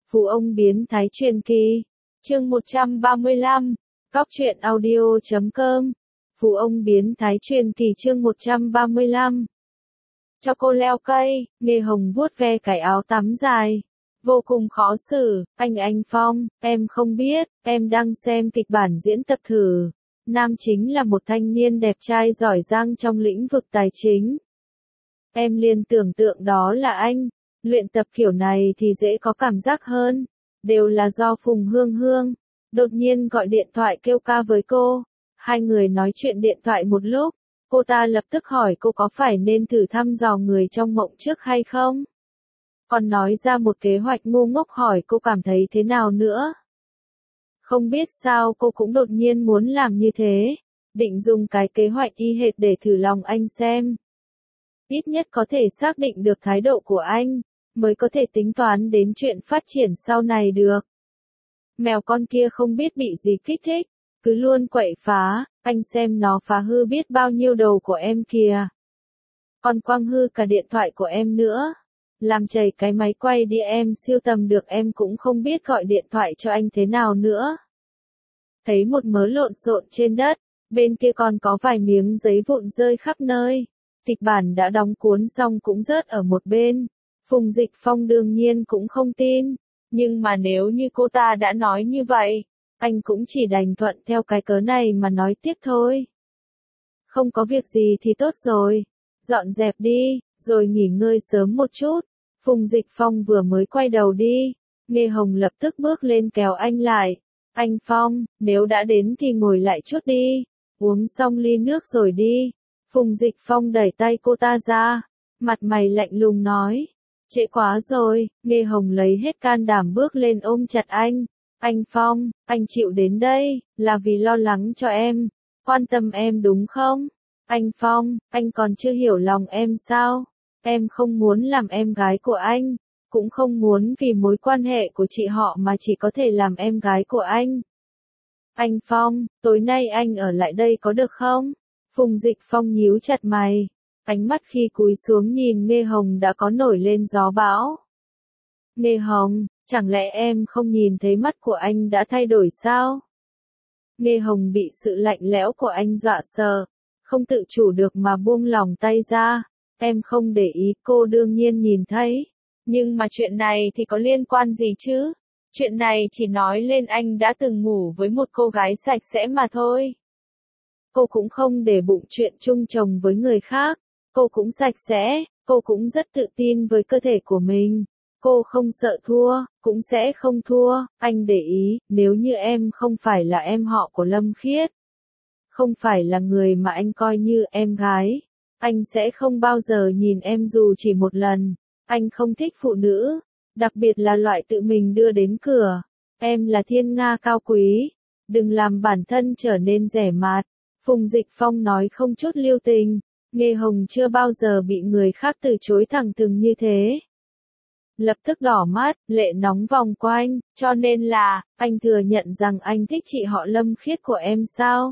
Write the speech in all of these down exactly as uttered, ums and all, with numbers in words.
Phú ông biến thái truyền kỳ. Chương một trăm ba mươi lăm. Cóc truyện audio chấm com. Phú ông biến thái truyền kỳ chương một trăm ba mươi lăm. Cho cô leo cây, Nghê Hồng vuốt ve cái áo tắm dài. Vô cùng khó xử, anh anh Phong, em không biết, em đang xem kịch bản diễn tập thử. Nam chính là một thanh niên đẹp trai giỏi giang trong lĩnh vực tài chính. Em liền tưởng tượng đó là anh. Luyện tập kiểu này thì dễ có cảm giác hơn. Đều là do Phùng Hương Hương đột nhiên gọi điện thoại kêu ca với cô. Hai người nói chuyện điện thoại một lúc. Cô ta lập tức hỏi cô có phải nên thử thăm dò người trong mộng trước hay không? Còn nói ra một kế hoạch ngu ngốc hỏi cô cảm thấy thế nào nữa. Không biết sao cô cũng đột nhiên muốn làm như thế. Định dùng cái kế hoạch y hệt để thử lòng anh xem. Ít nhất có thể xác định được thái độ của anh, mới có thể tính toán đến chuyện phát triển sau này được. Mèo con kia không biết bị gì kích thích, cứ luôn quậy phá, anh xem nó phá hư biết bao nhiêu đầu của em kìa. Còn quăng hư cả điện thoại của em nữa. Làm chảy cái máy quay đi em siêu tầm được em cũng không biết gọi điện thoại cho anh thế nào nữa. Thấy một mớ lộn xộn trên đất, bên kia còn có vài miếng giấy vụn rơi khắp nơi. Kịch bản đã đóng cuốn xong cũng rớt ở một bên. Phùng Dịch Phong đương nhiên cũng không tin. Nhưng mà nếu như cô ta đã nói như vậy, anh cũng chỉ đành thuận theo cái cớ này mà nói tiếp thôi. Không có việc gì thì tốt rồi. Dọn dẹp đi, rồi nghỉ ngơi sớm một chút. Phùng Dịch Phong vừa mới quay đầu đi. Nghê Hồng lập tức bước lên kéo anh lại. Anh Phong, nếu đã đến thì ngồi lại chút đi. Uống xong ly nước rồi đi. Phùng Dịch Phong đẩy tay cô ta ra. Mặt mày lạnh lùng nói. Trễ quá rồi, Nghê Hồng lấy hết can đảm bước lên ôm chặt anh. Anh Phong, anh chịu đến đây, là vì lo lắng cho em. Quan tâm em đúng không? Anh Phong, anh còn chưa hiểu lòng em sao? Em không muốn làm em gái của anh. Cũng không muốn vì mối quan hệ của chị họ mà chỉ có thể làm em gái của anh. Anh Phong, tối nay anh ở lại đây có được không? Phùng Dịch Phong nhíu chặt mày. Ánh mắt khi cúi xuống nhìn Nghê Hồng đã có nổi lên gió bão. Nghê Hồng, chẳng lẽ em không nhìn thấy mắt của anh đã thay đổi sao? Nghê Hồng bị sự lạnh lẽo của anh dọa sợ, không tự chủ được mà buông lỏng tay ra. Em không để ý, cô đương nhiên nhìn thấy. Nhưng mà chuyện này thì có liên quan gì chứ? Chuyện này chỉ nói lên anh đã từng ngủ với một cô gái sạch sẽ mà thôi. Cô cũng không để bụng chuyện chung chồng với người khác. Cô cũng sạch sẽ, cô cũng rất tự tin với cơ thể của mình. Cô không sợ thua, cũng sẽ không thua. Anh để ý, nếu như em không phải là em họ của Lâm Khiết, không phải là người mà anh coi như em gái, anh sẽ không bao giờ nhìn em dù chỉ một lần. Anh không thích phụ nữ, đặc biệt là loại tự mình đưa đến cửa. Em là thiên nga cao quý, đừng làm bản thân trở nên rẻ mạt. Phùng Dịch Phong nói không chút lưu tình. Nghê Hồng chưa bao giờ bị người khác từ chối thẳng thừng như thế. Lập tức đỏ mắt, lệ nóng vòng quanh, cho nên là, anh thừa nhận rằng anh thích chị họ Lâm Khiết của em sao?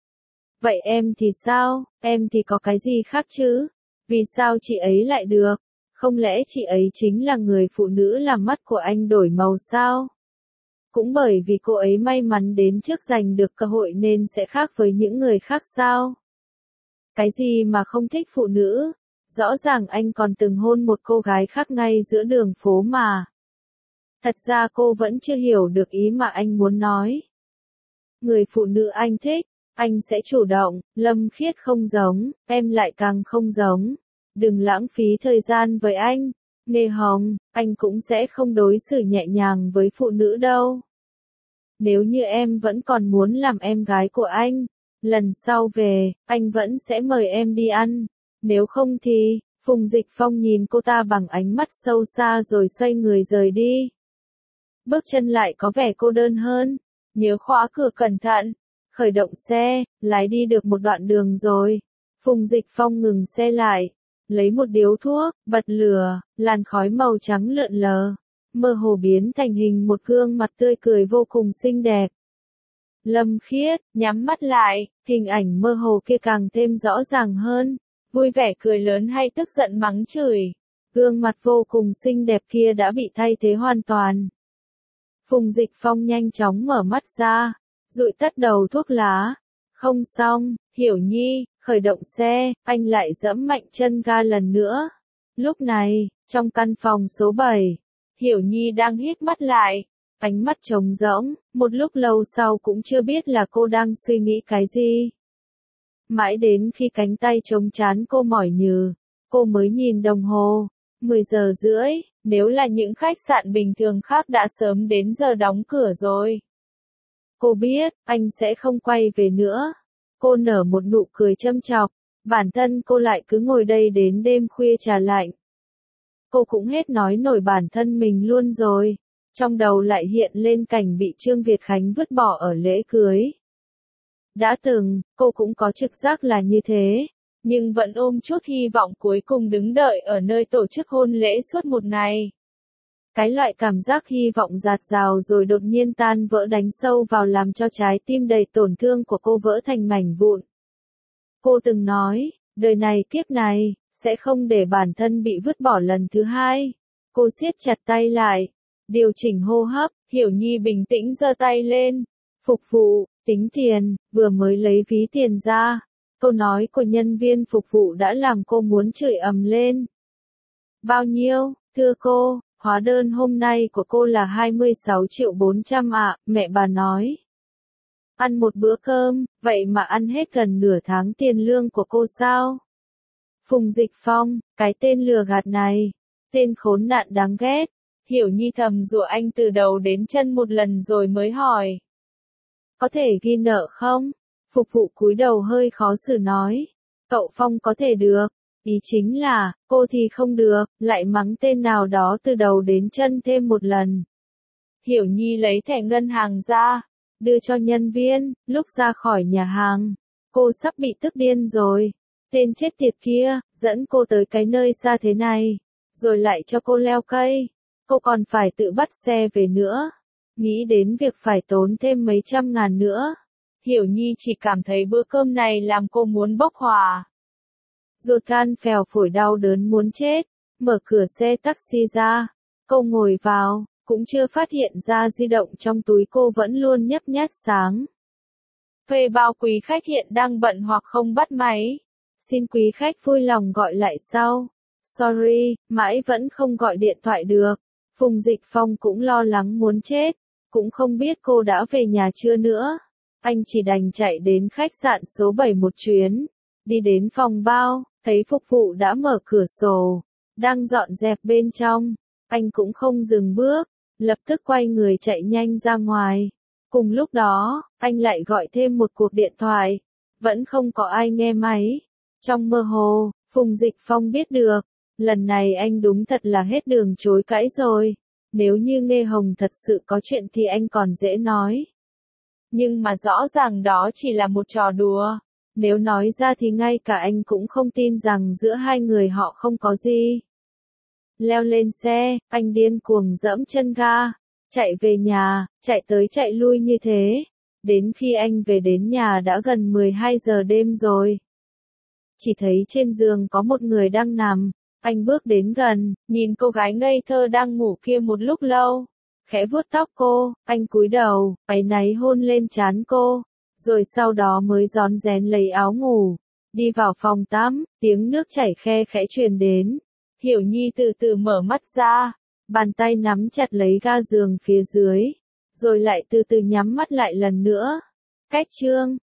Vậy em thì sao, em thì có cái gì khác chứ? Vì sao chị ấy lại được? Không lẽ chị ấy chính là người phụ nữ làm mắt của anh đổi màu sao? Cũng bởi vì cô ấy may mắn đến trước giành được cơ hội nên sẽ khác với những người khác sao? Cái gì mà không thích phụ nữ? Rõ ràng anh còn từng hôn một cô gái khác ngay giữa đường phố mà. Thật ra cô vẫn chưa hiểu được ý mà anh muốn nói. Người phụ nữ anh thích, anh sẽ chủ động. Lâm Khiết không giống, em lại càng không giống. Đừng lãng phí thời gian với anh. Nghê Hồng, anh cũng sẽ không đối xử nhẹ nhàng với phụ nữ đâu. Nếu như em vẫn còn muốn làm em gái của anh, lần sau về, anh vẫn sẽ mời em đi ăn. Nếu không thì, Phùng Dịch Phong nhìn cô ta bằng ánh mắt sâu xa rồi xoay người rời đi. Bước chân lại có vẻ cô đơn hơn. Nhớ khóa cửa cẩn thận. Khởi động xe, lái đi được một đoạn đường rồi. Phùng Dịch Phong ngừng xe lại. Lấy một điếu thuốc, bật lửa, làn khói màu trắng lượn lờ. Mơ hồ biến thành hình một gương mặt tươi cười vô cùng xinh đẹp. Lâm Khiết, nhắm mắt lại, hình ảnh mơ hồ kia càng thêm rõ ràng hơn. Vui vẻ cười lớn hay tức giận mắng chửi. Gương mặt vô cùng xinh đẹp kia đã bị thay thế hoàn toàn. Phùng Dịch Phong nhanh chóng mở mắt ra, dụi tắt đầu thuốc lá. Không xong, Hiểu Nhi, khởi động xe, anh lại giẫm mạnh chân ga lần nữa. Lúc này, trong căn phòng số bảy, Hiểu Nhi đang hít mắt lại, ánh mắt trống rỗng, một lúc lâu sau cũng chưa biết là cô đang suy nghĩ cái gì. Mãi đến khi cánh tay chống trán cô mỏi nhừ, cô mới nhìn đồng hồ, mười giờ rưỡi, nếu là những khách sạn bình thường khác đã sớm đến giờ đóng cửa rồi. Cô biết, anh sẽ không quay về nữa. Cô nở một nụ cười châm chọc, bản thân cô lại cứ ngồi đây đến đêm khuya trà lạnh. Cô cũng hết nói nổi bản thân mình luôn rồi, trong đầu lại hiện lên cảnh bị Trương Việt Khánh vứt bỏ ở lễ cưới. Đã từng, cô cũng có trực giác là như thế, nhưng vẫn ôm chút hy vọng cuối cùng đứng đợi ở nơi tổ chức hôn lễ suốt một ngày. Cái loại cảm giác hy vọng dạt dào rồi đột nhiên tan vỡ đánh sâu vào làm cho trái tim đầy tổn thương của cô vỡ thành mảnh vụn. Cô từng nói, đời này kiếp này, sẽ không để bản thân bị vứt bỏ lần thứ hai. Cô siết chặt tay lại, điều chỉnh hô hấp, Hiểu Nhi bình tĩnh giơ tay lên. Phục vụ, tính tiền, vừa mới lấy ví tiền ra. Câu nói của nhân viên phục vụ đã làm cô muốn chửi ầm lên. Bao nhiêu, thưa cô? Hóa đơn hôm nay của cô là hai mươi sáu triệu bốn trăm ạ, mẹ bà nói. Ăn một bữa cơm, vậy mà ăn hết gần nửa tháng tiền lương của cô sao? Phùng Dịch Phong, cái tên lừa gạt này, tên khốn nạn đáng ghét. Hiểu Nhi thầm rủa anh từ đầu đến chân một lần rồi mới hỏi. Có thể ghi nợ không? Phục vụ cúi đầu hơi khó xử nói. Cậu Phong có thể được. Ý chính là, cô thì không được, lại mắng tên nào đó từ đầu đến chân thêm một lần. Hiểu Nhi lấy thẻ ngân hàng ra, đưa cho nhân viên, lúc ra khỏi nhà hàng. Cô sắp bị tức điên rồi. Tên chết tiệt kia, dẫn cô tới cái nơi xa thế này, rồi lại cho cô leo cây. Cô còn phải tự bắt xe về nữa. Nghĩ đến việc phải tốn thêm mấy trăm ngàn nữa. Hiểu Nhi chỉ cảm thấy bữa cơm này làm cô muốn bốc hỏa. Ruột gan phèo phổi đau đớn muốn chết, mở cửa xe taxi ra, cô ngồi vào, cũng chưa phát hiện ra di động trong túi cô vẫn luôn nhấp nhát sáng. Thuê bao quý khách hiện đang bận hoặc không bắt máy. Xin quý khách vui lòng gọi lại sau. Sorry, mãi vẫn không gọi điện thoại được. Phùng Dịch Phong cũng lo lắng muốn chết, cũng không biết cô đã về nhà chưa nữa. Anh chỉ đành chạy đến khách sạn số bảy một chuyến, đi đến phòng bao, thấy phục vụ đã mở cửa sổ, đang dọn dẹp bên trong. Anh cũng không dừng bước, lập tức quay người chạy nhanh ra ngoài. Cùng lúc đó, anh lại gọi thêm một cuộc điện thoại, vẫn không có ai nghe máy. Trong mơ hồ, Phùng Dịch Phong biết được, lần này anh đúng thật là hết đường chối cãi rồi. Nếu như Nghê Hồng thật sự có chuyện thì anh còn dễ nói. Nhưng mà rõ ràng đó chỉ là một trò đùa. Nếu nói ra thì ngay cả anh cũng không tin rằng giữa hai người họ không có gì. Leo lên xe, anh điên cuồng giẫm chân ga, chạy về nhà, chạy tới chạy lui như thế. Đến khi anh về đến nhà đã gần mười hai giờ đêm rồi. Chỉ thấy trên giường có một người đang nằm. Anh bước đến gần, nhìn cô gái ngây thơ đang ngủ kia một lúc lâu. Khẽ vuốt tóc cô, anh cúi đầu, áy náy hôn lên trán cô. Rồi sau đó mới rón rén lấy áo ngủ. Đi vào phòng tắm, tiếng nước chảy khe khẽ truyền đến. Hiểu Nhi từ từ mở mắt ra. Bàn tay nắm chặt lấy ga giường phía dưới. Rồi lại từ từ nhắm mắt lại lần nữa. Cách chương